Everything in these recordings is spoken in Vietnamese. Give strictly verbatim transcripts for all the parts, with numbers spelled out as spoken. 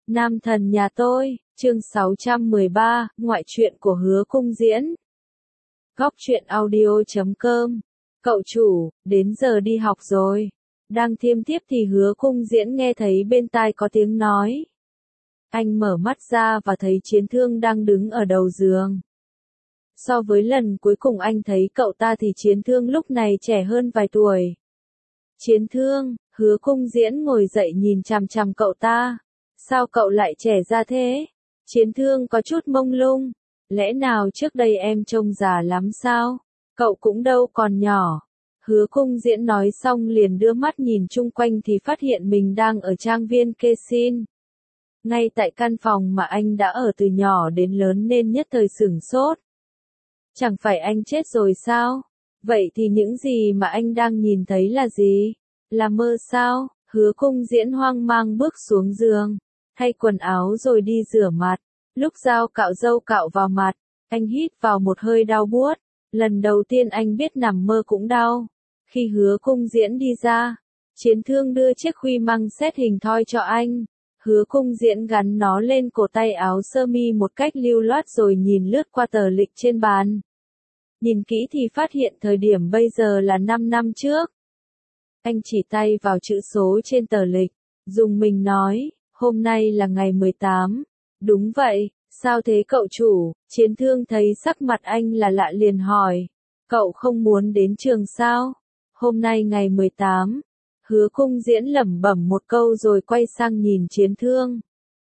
Nam thần nhà tôi, chương sáu trăm mười ba, ngoại truyện của Hứa Cung Diễn. Góc truyện audio chấm com. Cậu chủ, đến giờ đi học rồi. Đang thiêm thiếp thì Hứa Cung Diễn nghe thấy bên tai có tiếng nói. Anh mở mắt ra và thấy Chiến Thương đang đứng ở đầu giường. So với lần cuối cùng anh thấy cậu ta thì Chiến Thương lúc này trẻ hơn vài tuổi. Chiến Thương, Hứa Cung Diễn ngồi dậy nhìn chằm chằm cậu ta. Sao cậu lại trẻ ra thế? Chiến Thương có chút mông lung. Lẽ nào trước đây em trông già lắm sao? Cậu cũng đâu còn nhỏ. Hứa Cung Diễn nói xong liền đưa mắt nhìn chung quanh thì phát hiện mình đang ở trang viên Kesin. Ngay tại căn phòng mà anh đã ở từ nhỏ đến lớn nên nhất thời sửng sốt. Chẳng phải anh chết rồi sao? Vậy thì những gì mà anh đang nhìn thấy là gì? Là mơ sao? Hứa Cung Diễn hoang mang bước xuống giường, thay quần áo rồi đi rửa mặt. Lúc dao cạo râu cạo vào mặt, anh hít vào một hơi đau buốt. Lần đầu tiên anh biết nằm mơ cũng đau. Khi Hứa Cung Diễn đi ra, Chiến Thương đưa chiếc khuy măng xét hình thoi cho anh. Hứa Cung Diễn gắn nó lên cổ tay áo sơ mi một cách lưu loát rồi nhìn lướt qua tờ lịch trên bàn. Nhìn kỹ thì phát hiện thời điểm bây giờ là năm năm trước. Anh chỉ tay vào chữ số trên tờ lịch, dùng mình nói, hôm nay là ngày mười tám. Đúng vậy, sao thế cậu chủ? Chiến Thương thấy sắc mặt anh là lạ liền hỏi, cậu không muốn đến trường sao? Hôm nay ngày mười tám. Hứa Cung Diễn lẩm bẩm một câu rồi quay sang nhìn Chiến Thương.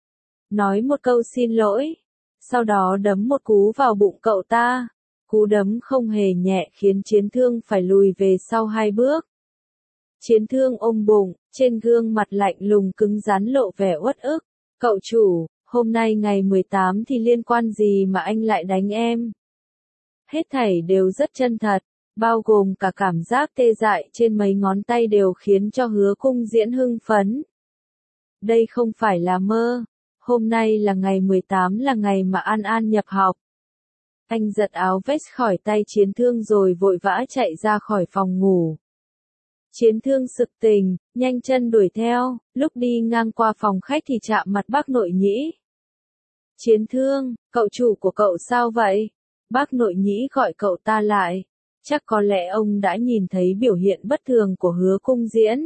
Nói một câu xin lỗi, sau đó đấm một cú vào bụng cậu ta. Cú đấm không hề nhẹ khiến Chiến Thương phải lùi về sau hai bước. Chiến Thương ôm bụng, trên gương mặt lạnh lùng cứng rắn lộ vẻ uất ức. Cậu chủ, hôm nay ngày mười tám thì liên quan gì mà anh lại đánh em? Hết thảy đều rất chân thật, bao gồm cả cảm giác tê dại trên mấy ngón tay đều khiến cho Hứa Cung Diễn hưng phấn. Đây không phải là mơ, hôm nay là ngày mười tám, là ngày mà An An nhập học. Anh giật áo vest khỏi tay Chiến Thương rồi vội vã chạy ra khỏi phòng ngủ. Chiến Thương sực tỉnh, nhanh chân đuổi theo, lúc đi ngang qua phòng khách thì chạm mặt bác nội nhĩ. Chiến Thương, cậu chủ của cậu sao vậy? Bác nội nhĩ gọi cậu ta lại. Chắc có lẽ ông đã nhìn thấy biểu hiện bất thường của Hứa Cung Diễn.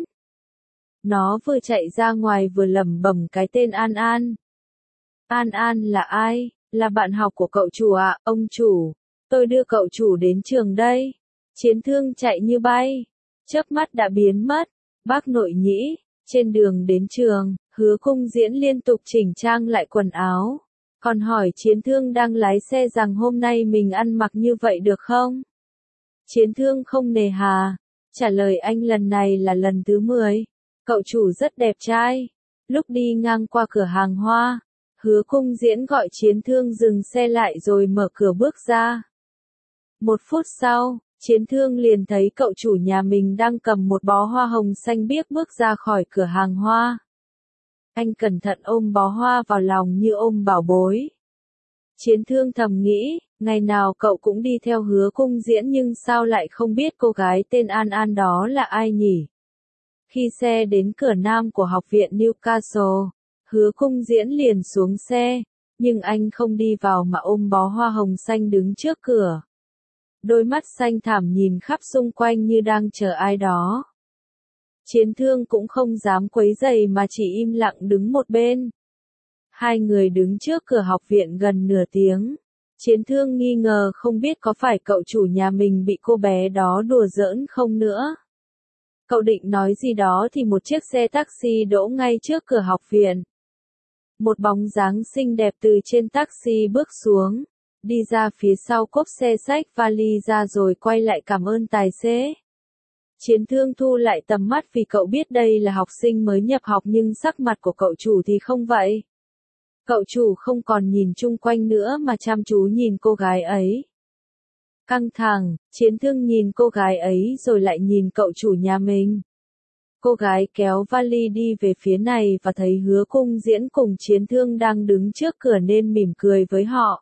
Nó vừa chạy ra ngoài vừa lẩm bẩm cái tên An An. An An là ai? Là bạn học của cậu chủ ạ, à? Ông chủ. Tôi đưa cậu chủ đến trường đây. Chiến Thương chạy như bay. Chớp mắt đã biến mất. Bác nội nhĩ, trên đường đến trường, Hứa Cung Diễn liên tục chỉnh trang lại quần áo. Còn hỏi Chiến Thương đang lái xe rằng hôm nay mình ăn mặc như vậy được không? Chiến Thương không nề hà. Trả lời anh lần này là lần thứ mười. Cậu chủ rất đẹp trai. Lúc đi ngang qua cửa hàng hoa, Hứa Cung Diễn gọi Chiến Thương dừng xe lại rồi mở cửa bước ra. Một phút sau, Chiến Thương liền thấy cậu chủ nhà mình đang cầm một bó hoa hồng xanh biếc bước ra khỏi cửa hàng hoa. Anh cẩn thận ôm bó hoa vào lòng như ôm bảo bối. Chiến Thương thầm nghĩ, ngày nào cậu cũng đi theo Hứa Cung Diễn nhưng sao lại không biết cô gái tên An An đó là ai nhỉ? Khi xe đến cửa nam của học viện Newcastle, Hứa Cung Diễn liền xuống xe, nhưng anh không đi vào mà ôm bó hoa hồng xanh đứng trước cửa. Đôi mắt xanh thẳm nhìn khắp xung quanh như đang chờ ai đó. Chiến Thương cũng không dám quấy rầy mà chỉ im lặng đứng một bên. Hai người đứng trước cửa học viện gần nửa tiếng. Chiến Thương nghi ngờ không biết có phải cậu chủ nhà mình bị cô bé đó đùa giỡn không nữa. Cậu định nói gì đó thì một chiếc xe taxi đỗ ngay trước cửa học viện. Một bóng dáng xinh đẹp từ trên taxi bước xuống, đi ra phía sau cốp xe xách vali ra rồi quay lại cảm ơn tài xế. Chiến Thương thu lại tầm mắt vì cậu biết đây là học sinh mới nhập học nhưng sắc mặt của cậu chủ thì không vậy. Cậu chủ không còn nhìn chung quanh nữa mà chăm chú nhìn cô gái ấy. Căng thẳng, Chiến Thương nhìn cô gái ấy rồi lại nhìn cậu chủ nhà mình. Cô gái kéo vali đi về phía này và thấy Hứa Cung Diễn cùng Chiến Thương đang đứng trước cửa nên mỉm cười với họ.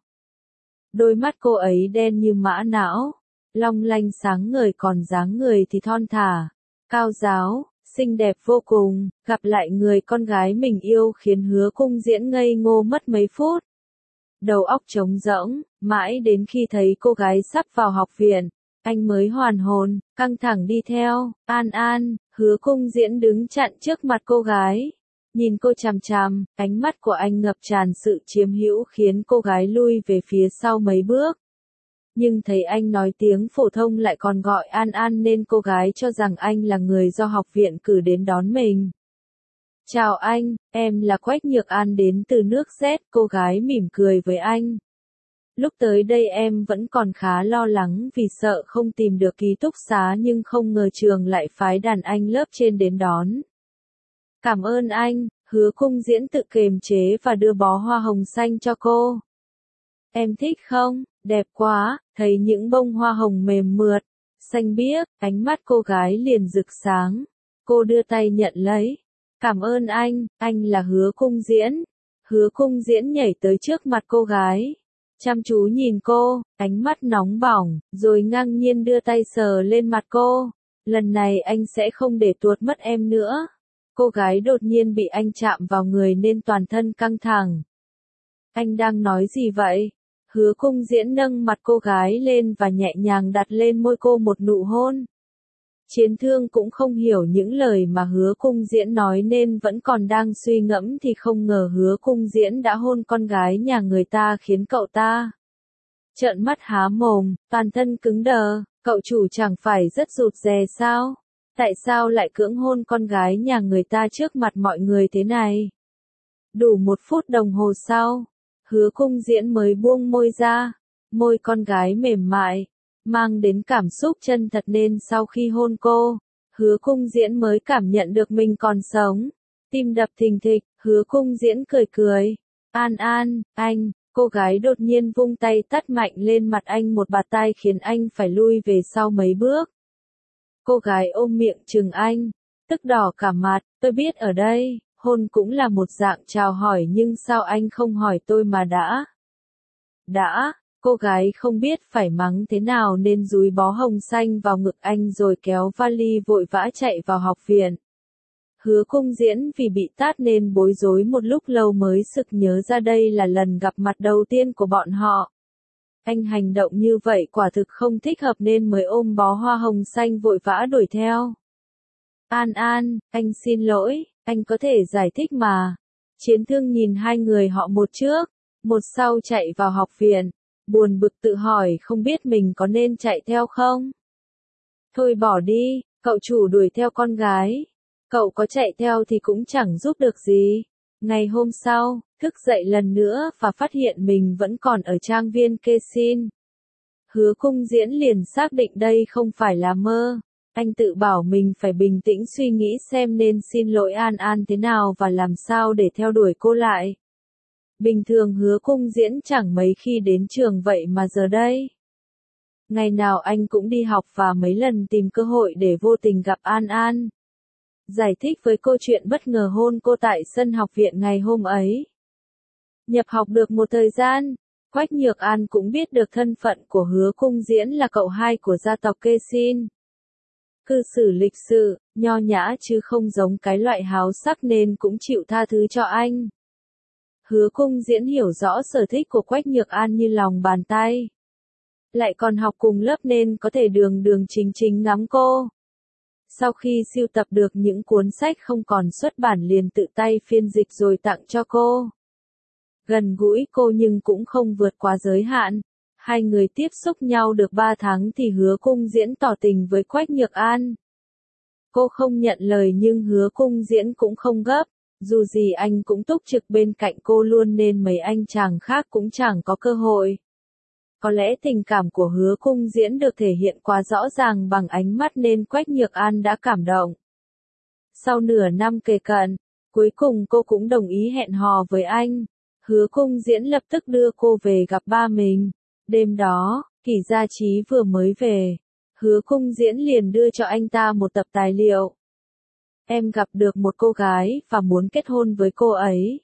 Đôi mắt cô ấy đen như mã não, long lanh sáng ngời còn dáng người thì thon thả, cao ráo, xinh đẹp vô cùng, gặp lại người con gái mình yêu khiến Hứa Cung Diễn ngây ngô mất mấy phút. Đầu óc trống rỗng, mãi đến khi thấy cô gái sắp vào học viện, anh mới hoàn hồn, căng thẳng đi theo. An An, Hứa Cung Diễn đứng chặn trước mặt cô gái. Nhìn cô chằm chằm, ánh mắt của anh ngập tràn sự chiếm hữu khiến cô gái lui về phía sau mấy bước. Nhưng thấy anh nói tiếng phổ thông lại còn gọi An An nên cô gái cho rằng anh là người do học viện cử đến đón mình. Chào anh, em là Quách Nhược An đến từ nước Z, cô gái mỉm cười với anh. Lúc tới đây em vẫn còn khá lo lắng vì sợ không tìm được ký túc xá nhưng không ngờ trường lại phái đàn anh lớp trên đến đón. Cảm ơn anh, Hứa Cung Diễn tự kiềm chế và đưa bó hoa hồng xanh cho cô. Em thích không? Đẹp quá, thấy những bông hoa hồng mềm mượt, xanh biếc, ánh mắt cô gái liền rực sáng. Cô đưa tay nhận lấy. Cảm ơn anh, anh là Hứa Cung Diễn. Hứa Cung Diễn nhảy tới trước mặt cô gái. Chăm chú nhìn cô, ánh mắt nóng bỏng, rồi ngang nhiên đưa tay sờ lên mặt cô. Lần này anh sẽ không để tuột mất em nữa. Cô gái đột nhiên bị anh chạm vào người nên toàn thân căng thẳng. Anh đang nói gì vậy? Hứa Cung Diễn nâng mặt cô gái lên và nhẹ nhàng đặt lên môi cô một nụ hôn. Chiến Thương cũng không hiểu những lời mà Hứa Cung Diễn nói nên vẫn còn đang suy ngẫm thì không ngờ Hứa Cung Diễn đã hôn con gái nhà người ta khiến cậu ta trợn mắt há mồm, toàn thân cứng đờ. Cậu chủ chẳng phải rất rụt rè sao? Tại sao lại cưỡng hôn con gái nhà người ta trước mặt mọi người thế này? Đủ một phút đồng hồ sau, Hứa Cung Diễn mới buông môi ra. Môi con gái mềm mại, mang đến cảm xúc chân thật nên sau khi hôn cô, Hứa Cung Diễn mới cảm nhận được mình còn sống. Tim đập thình thịch, Hứa Cung Diễn cười cười. An An, anh, cô gái đột nhiên vung tay tát mạnh lên mặt anh một bạt tai khiến anh phải lui về sau mấy bước. Cô gái ôm miệng trừng anh, tức đỏ cả mặt. Tôi biết ở đây, hôn cũng là một dạng chào hỏi nhưng sao anh không hỏi tôi mà đã? Đã, cô gái không biết phải mắng thế nào nên dúi bó hồng xanh vào ngực anh rồi kéo vali vội vã chạy vào học viện. Hứa Cung Diễn vì bị tát nên bối rối một lúc lâu mới sực nhớ ra đây là lần gặp mặt đầu tiên của bọn họ. Anh hành động như vậy quả thực không thích hợp nên mới ôm bó hoa hồng xanh vội vã đuổi theo. An An, anh xin lỗi, anh có thể giải thích mà. Chiến Thương nhìn hai người họ một trước, một sau chạy vào học viện, buồn bực tự hỏi không biết mình có nên chạy theo không? Thôi bỏ đi, cậu chủ đuổi theo con gái. Cậu có chạy theo thì cũng chẳng giúp được gì. Ngày hôm sau, thức dậy lần nữa và phát hiện mình vẫn còn ở trang viên Kesin. Hứa Cung Diễn liền xác định đây không phải là mơ. Anh tự bảo mình phải bình tĩnh suy nghĩ xem nên xin lỗi An An thế nào và làm sao để theo đuổi cô lại. Bình thường Hứa Cung Diễn chẳng mấy khi đến trường vậy mà giờ đây. Ngày nào anh cũng đi học và mấy lần tìm cơ hội để vô tình gặp An An. Giải thích với cô chuyện bất ngờ hôn cô tại sân học viện ngày hôm ấy. Nhập học được một thời gian, Quách Nhược An cũng biết được thân phận của Hứa Cung Diễn là cậu hai của gia tộc Kesin. Cư xử lịch sự, nho nhã chứ không giống cái loại háo sắc nên cũng chịu tha thứ cho anh. Hứa Cung Diễn hiểu rõ sở thích của Quách Nhược An như lòng bàn tay. Lại còn học cùng lớp nên có thể đường đường chính chính ngắm cô. Sau khi sưu tập được những cuốn sách không còn xuất bản liền tự tay phiên dịch rồi tặng cho cô. Gần gũi cô nhưng cũng không vượt quá giới hạn. Hai người tiếp xúc nhau được ba tháng thì Hứa Cung Diễn tỏ tình với Quách Nhược An. Cô không nhận lời nhưng Hứa Cung Diễn cũng không gấp. Dù gì anh cũng túc trực bên cạnh cô luôn nên mấy anh chàng khác cũng chẳng có cơ hội. Có lẽ tình cảm của Hứa Cung Diễn được thể hiện quá rõ ràng bằng ánh mắt nên Quách Nhược An đã cảm động. Sau nửa năm kề cận, cuối cùng cô cũng đồng ý hẹn hò với anh. Hứa Cung Diễn lập tức đưa cô về gặp ba mình. Đêm đó, Kỷ Gia Chí vừa mới về. Hứa Cung Diễn liền đưa cho anh ta một tập tài liệu. Em gặp được một cô gái và muốn kết hôn với cô ấy.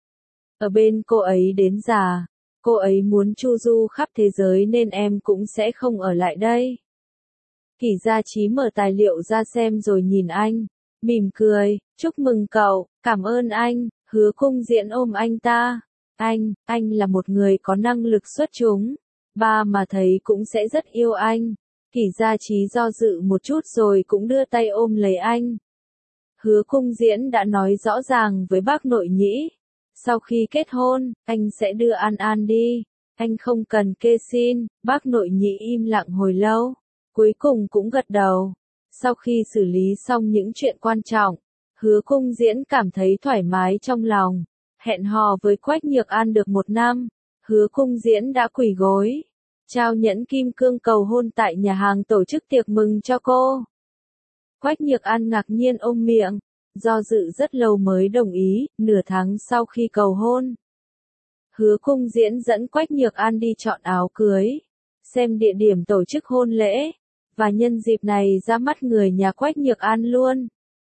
Ở bên cô ấy đến già. Cô ấy muốn chu du khắp thế giới nên em cũng sẽ không ở lại đây. Kỷ Gia Chí mở tài liệu ra xem rồi nhìn anh. mỉm cười, chúc mừng cậu, cảm ơn anh, Hứa Cung Diễn ôm anh ta. Anh, anh là một người có năng lực xuất chúng. Ba mà thấy cũng sẽ rất yêu anh. Kỷ Gia Chí do dự một chút rồi cũng đưa tay ôm lấy anh. Hứa Cung Diễn đã nói rõ ràng với bác nội nhĩ. Sau khi kết hôn, anh sẽ đưa An An đi. Anh không cần kê xin, bác nội nhĩ im lặng hồi lâu. Cuối cùng cũng gật đầu. Sau khi xử lý xong những chuyện quan trọng, Hứa Cung Diễn cảm thấy thoải mái trong lòng. Hẹn hò với Quách Nhược An được một năm, Hứa Cung Diễn đã quỳ gối, trao nhẫn kim cương cầu hôn tại nhà hàng tổ chức tiệc mừng cho cô. Quách Nhược An ngạc nhiên ôm miệng, do dự rất lâu mới đồng ý, nửa tháng sau khi cầu hôn. Hứa Cung Diễn dẫn Quách Nhược An đi chọn áo cưới, xem địa điểm tổ chức hôn lễ, và nhân dịp này ra mắt người nhà Quách Nhược An luôn.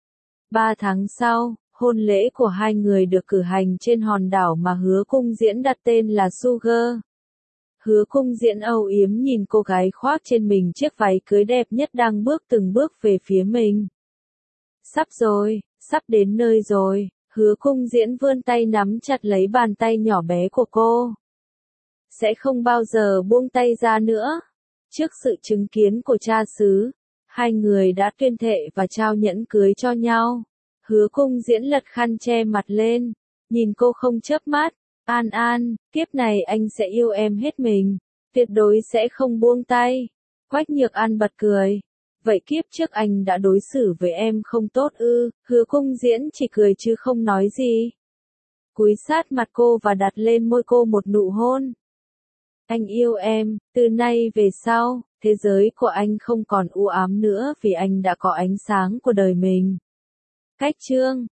Ba tháng sau, hôn lễ của hai người được cử hành trên hòn đảo mà Hứa Cung Diễn đặt tên là Sugar. Hứa Cung Diễn âu yếm nhìn cô gái khoác trên mình chiếc váy cưới đẹp nhất đang bước từng bước về phía mình. Sắp rồi, sắp đến nơi rồi, Hứa Cung Diễn vươn tay nắm chặt lấy bàn tay nhỏ bé của cô. Sẽ không bao giờ buông tay ra nữa. Trước sự chứng kiến của cha xứ, hai người đã tuyên thệ và trao nhẫn cưới cho nhau. Hứa Cung Diễn lật khăn che mặt lên, nhìn cô không chớp mắt. An An, kiếp này anh sẽ yêu em hết mình, tuyệt đối sẽ không buông tay. Quách Nhược An bật cười. Vậy kiếp trước anh đã đối xử với em không tốt ư? Hứa Cung Diễn chỉ cười chứ không nói gì. Cúi sát mặt cô và đặt lên môi cô một nụ hôn. Anh yêu em, từ nay về sau, thế giới của anh không còn u ám nữa vì anh đã có ánh sáng của đời mình. Cách chương